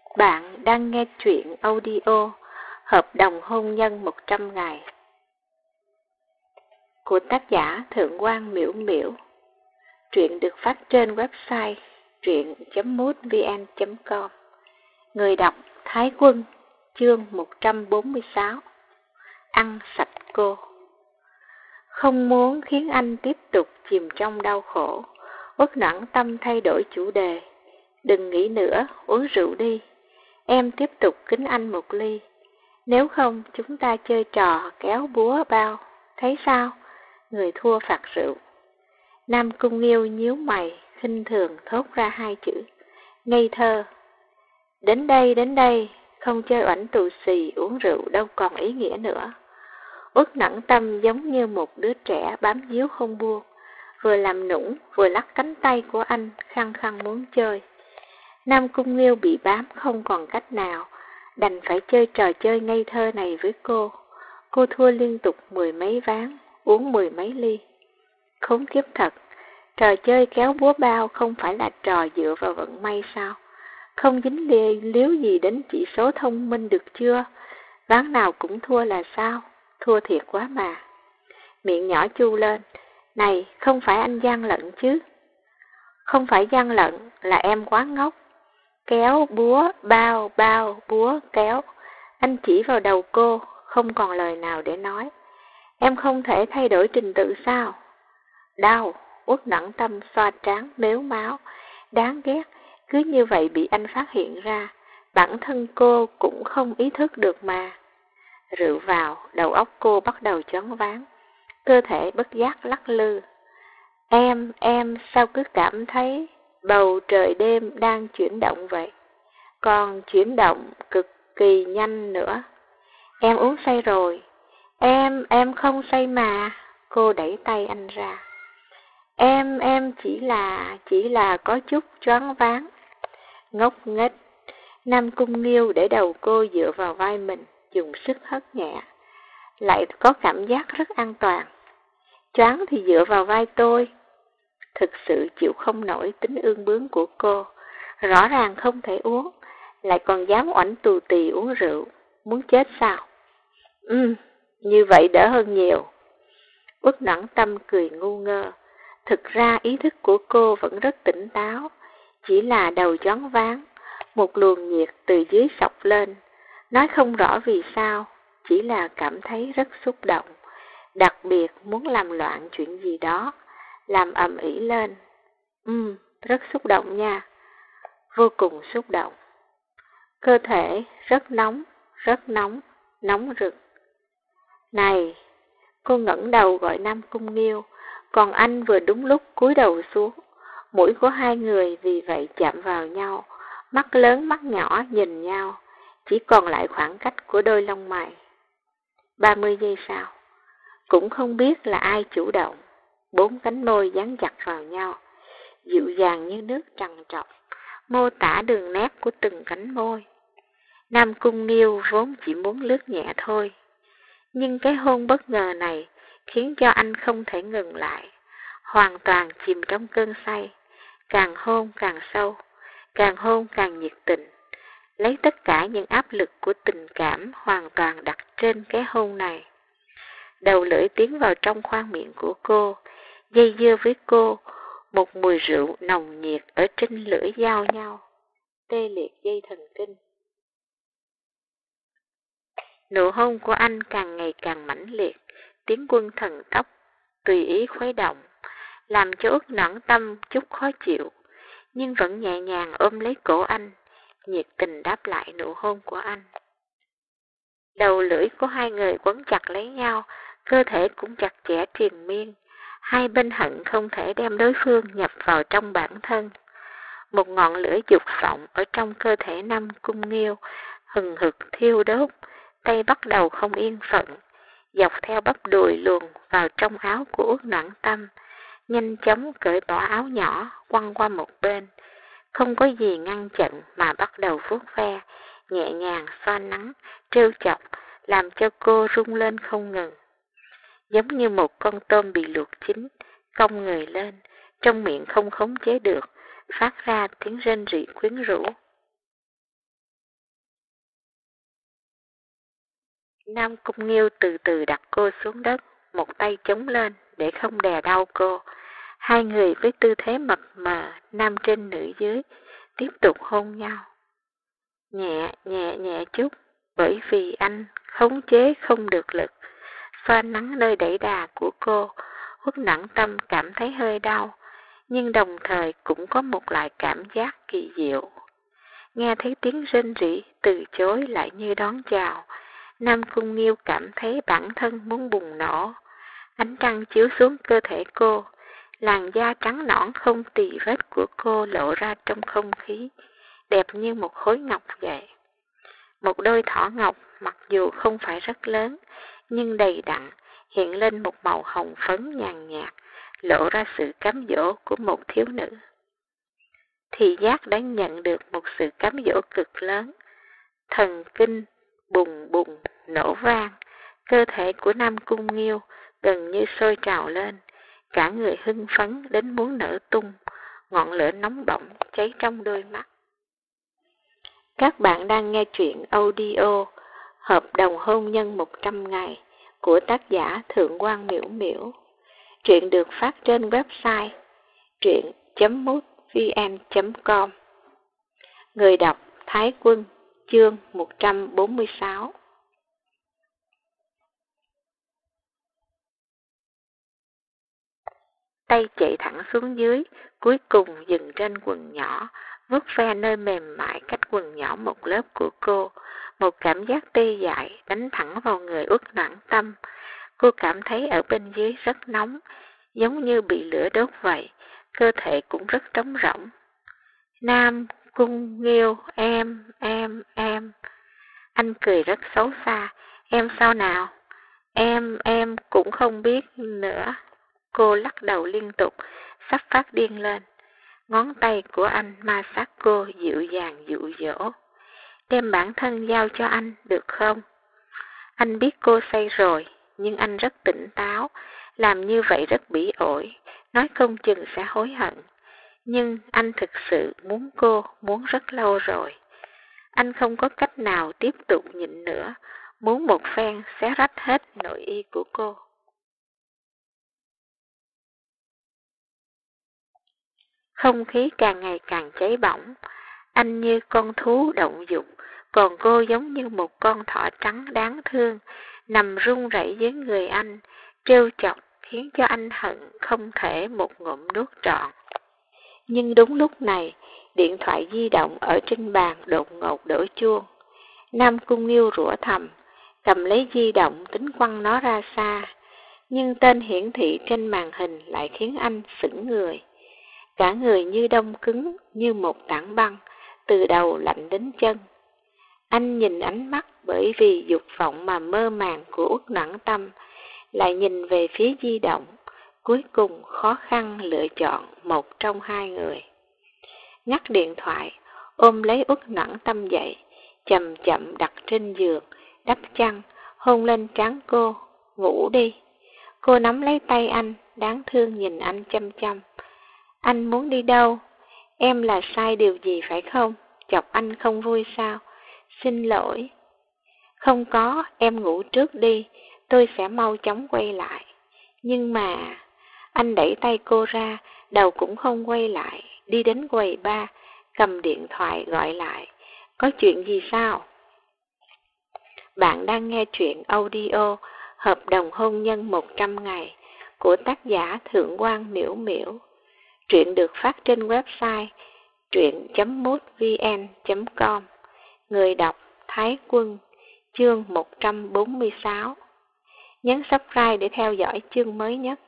Bạn đang nghe truyện audio Hợp đồng hôn nhân 100 ngày của tác giả Thượng quan Miễu Miễu. Truyện được phát trên website truyện.mútvn.com. Người đọc Thái Quân. Chương 146. Ăn sạch cô. Không muốn khiến anh tiếp tục chìm trong đau khổ, Uất Noãn Tâm thay đổi chủ đề. Đừng nghĩ nữa, uống rượu đi. Em tiếp tục kính anh một ly. Nếu không chúng ta chơi trò kéo búa bao. Thấy sao? Người thua phạt rượu. Nam Cung Nghiêu nhíu mày, khinh thường thốt ra hai chữ. Ngây thơ. Đến đây, không chơi oảnh tù xì uống rượu đâu còn ý nghĩa nữa. Uất Noãn Tâm giống như một đứa trẻ bám víu không buông, vừa làm nũng vừa lắc cánh tay của anh, khăng khăng muốn chơi. Nam Cung Nghiêu bị bám không còn cách nào, đành phải chơi trò chơi ngây thơ này với cô. Cô thua liên tục 10 mấy ván, uống 10 mấy ly. Khốn kiếp thật, trò chơi kéo búa bao không phải là trò dựa vào vận may sao? Không dính líu gì đến chỉ số thông minh được chưa? Ván nào cũng thua là sao? Thua thiệt quá mà. Miệng nhỏ chu lên. Này, không phải anh gian lận chứ? Không phải gian lận, là em quá ngốc. Kéo, búa, bao, búa, kéo. Anh chỉ vào đầu cô, không còn lời nào để nói. Em không thể thay đổi trình tự sao? Đau, Uất Noãn Tâm xoa trán mếu máo. Đáng ghét, cứ như vậy bị anh phát hiện ra. Bản thân cô cũng không ý thức được mà. Rượu vào, đầu óc cô bắt đầu choáng váng. Cơ thể bất giác lắc lư. Em sao cứ cảm thấy bầu trời đêm đang chuyển động vậy? Còn chuyển động cực kỳ nhanh nữa. Em uống say rồi. Em không say mà. Cô đẩy tay anh ra. Em chỉ là có chút choáng váng. Ngốc nghếch. Nam Cung Nghiêu để đầu cô dựa vào vai mình, dùng sức hất nhẹ. Lại có cảm giác rất an toàn. Choáng thì dựa vào vai tôi. Thực sự chịu không nổi tính ương bướng của cô. Rõ ràng không thể uống, lại còn dám oảnh tù tì uống rượu. Muốn chết sao? Như vậy đỡ hơn nhiều. Uất Noãn Tâm cười ngu ngơ. Thực ra ý thức của cô vẫn rất tỉnh táo, chỉ là đầu choáng váng, một luồng nhiệt từ dưới xộc lên. Nói không rõ vì sao, chỉ là cảm thấy rất xúc động, đặc biệt muốn làm loạn chuyện gì đó, làm ầm ĩ lên. Rất xúc động nha, vô cùng xúc động. Cơ thể rất nóng, nóng rực. Này, cô ngẩng đầu gọi Nam Cung Nghiêu, còn anh vừa đúng lúc cúi đầu xuống. Mũi của hai người vì vậy chạm vào nhau, mắt lớn mắt nhỏ nhìn nhau, chỉ còn lại khoảng cách của đôi lông mày. 30 giây sau, cũng không biết là ai chủ động, 4 cánh môi dán chặt vào nhau, dịu dàng như nước trằn trọc, mô tả đường nét của từng cánh môi. Nam Cung Nghiêu vốn chỉ muốn lướt nhẹ thôi, nhưng cái hôn bất ngờ này khiến cho anh không thể ngừng lại, hoàn toàn chìm trong cơn say, càng hôn càng sâu, càng hôn càng nhiệt tình, lấy tất cả những áp lực của tình cảm hoàn toàn đặt trên cái hôn này. Đầu lưỡi tiến vào trong khoang miệng của cô, dây dưa với cô, một mùi rượu nồng nhiệt ở trên lưỡi giao nhau, tê liệt dây thần kinh. Nụ hôn của anh càng ngày càng mãnh liệt, tiến quân thần tốc, tùy ý khuấy động, làm cho Uất Noãn Tâm chút khó chịu, nhưng vẫn nhẹ nhàng ôm lấy cổ anh, nhiệt tình đáp lại nụ hôn của anh. Đầu lưỡi của hai người quấn chặt lấy nhau, cơ thể cũng chặt chẽ triền miên, hai bên hận không thể đem đối phương nhập vào trong bản thân. Một ngọn lửa dục vọng ở trong cơ thể Nam Cung Nghiêu hừng hực thiêu đốt, tay bắt đầu không yên phận, dọc theo bắp đùi luồn vào trong áo của Uất Noãn Tâm, nhanh chóng cởi bỏ áo nhỏ, quăng qua một bên, không có gì ngăn chặn mà bắt đầu vuốt ve, nhẹ nhàng xoa nắn, trêu chọc, làm cho cô rung lên không ngừng. Giống như một con tôm bị luộc chín, cong người lên, trong miệng không khống chế được, phát ra tiếng rên rỉ quyến rũ. Nam Cung Nghiêu từ từ đặt cô xuống đất, một tay chống lên để không đè đau cô. Hai người với tư thế mập mờ, nam trên nữ dưới, tiếp tục hôn nhau. Nhẹ, nhẹ, nhẹ chút, bởi vì anh khống chế không được lực. Xoa nắng nơi đẩy đà của cô, Uất Nặng Tâm cảm thấy hơi đau, nhưng đồng thời cũng có một loại cảm giác kỳ diệu. Nghe thấy tiếng rên rỉ từ chối lại như đón chào, Nam Cung Nghiêu cảm thấy bản thân muốn bùng nổ. Ánh trăng chiếu xuống cơ thể cô, làn da trắng nõn không tì vết của cô lộ ra trong không khí, đẹp như một khối ngọc vậy. Một đôi thỏ ngọc mặc dù không phải rất lớn, nhưng đầy đặn, hiện lên một màu hồng phấn nhàn nhạt, lộ ra sự cám dỗ của một thiếu nữ. Thị giác đã nhận được một sự cám dỗ cực lớn, thần kinh bùng bùng nổ vang, cơ thể của Nam Cung Nghiêu gần như sôi trào lên, cả người hưng phấn đến muốn nở tung, ngọn lửa nóng bỏng cháy trong đôi mắt. Các bạn đang nghe truyện audio Hợp đồng hôn nhân 100 ngày của tác giả Thượng Quan Miễu Miễu. Truyện được phát trên website truyện.mútvn.com. Người đọc Thái Quân, chương 146. Tay chạy thẳng xuống dưới, cuối cùng dừng trên quần nhỏ, vuốt ve nơi mềm mại cách quần nhỏ một lớp của cô. Một cảm giác tê dại đánh thẳng vào người Uất Noãn Tâm. Cô cảm thấy ở bên dưới rất nóng, giống như bị lửa đốt vậy, cơ thể cũng rất trống rỗng. Nam Cung Nghiêu, em. Anh cười rất xấu xa. Em sao nào? Em cũng không biết nữa. Cô lắc đầu liên tục, sắp phát điên lên. Ngón tay của anh ma sát cô dịu dàng dụ dỗ. Đem bản thân giao cho anh được không? Anh biết cô say rồi, nhưng anh rất tỉnh táo, làm như vậy rất bỉ ổi, nói không chừng sẽ hối hận. Nhưng anh thực sự muốn cô, muốn rất lâu rồi. Anh không có cách nào tiếp tục nhịn nữa, muốn một phen xé rách hết nội y của cô. Không khí càng ngày càng cháy bỏng, anh như con thú động dục, còn cô giống như một con thỏ trắng đáng thương, nằm run rẩy dưới người anh, trêu chọc khiến cho anh hận không thể một ngụm nuốt trọn. Nhưng đúng lúc này, điện thoại di động ở trên bàn đột ngột đổ chuông. Nam Cung Nghiêu rủa thầm, cầm lấy di động tính quăng nó ra xa, nhưng tên hiển thị trên màn hình lại khiến anh sững người. Cả người như đông cứng, như một tảng băng, từ đầu lạnh đến chân. Anh nhìn ánh mắt bởi vì dục vọng mà mơ màng của Uất Noãn Tâm, lại nhìn về phía di động, cuối cùng khó khăn lựa chọn một trong hai người. Ngắt điện thoại, ôm lấy Uất Noãn Tâm dậy, chậm chậm đặt trên giường, đắp chăn, hôn lên trán cô, ngủ đi. Cô nắm lấy tay anh, đáng thương nhìn anh chăm chăm. Anh muốn đi đâu? Em là sai điều gì phải không? Chọc anh không vui sao? Xin lỗi. Không có, em ngủ trước đi, tôi sẽ mau chóng quay lại. Nhưng mà... Anh đẩy tay cô ra, đầu cũng không quay lại, đi đến quầy bar, cầm điện thoại gọi lại. Có chuyện gì sao? Bạn đang nghe truyện audio Hợp đồng hôn nhân 100 ngày của tác giả Thượng Quan Miễu Miễu. Truyện được phát trên website truyện.mútvn.com. Người đọc Thái Quân, chương 146. Nhấn subscribe để theo dõi chương mới nhất.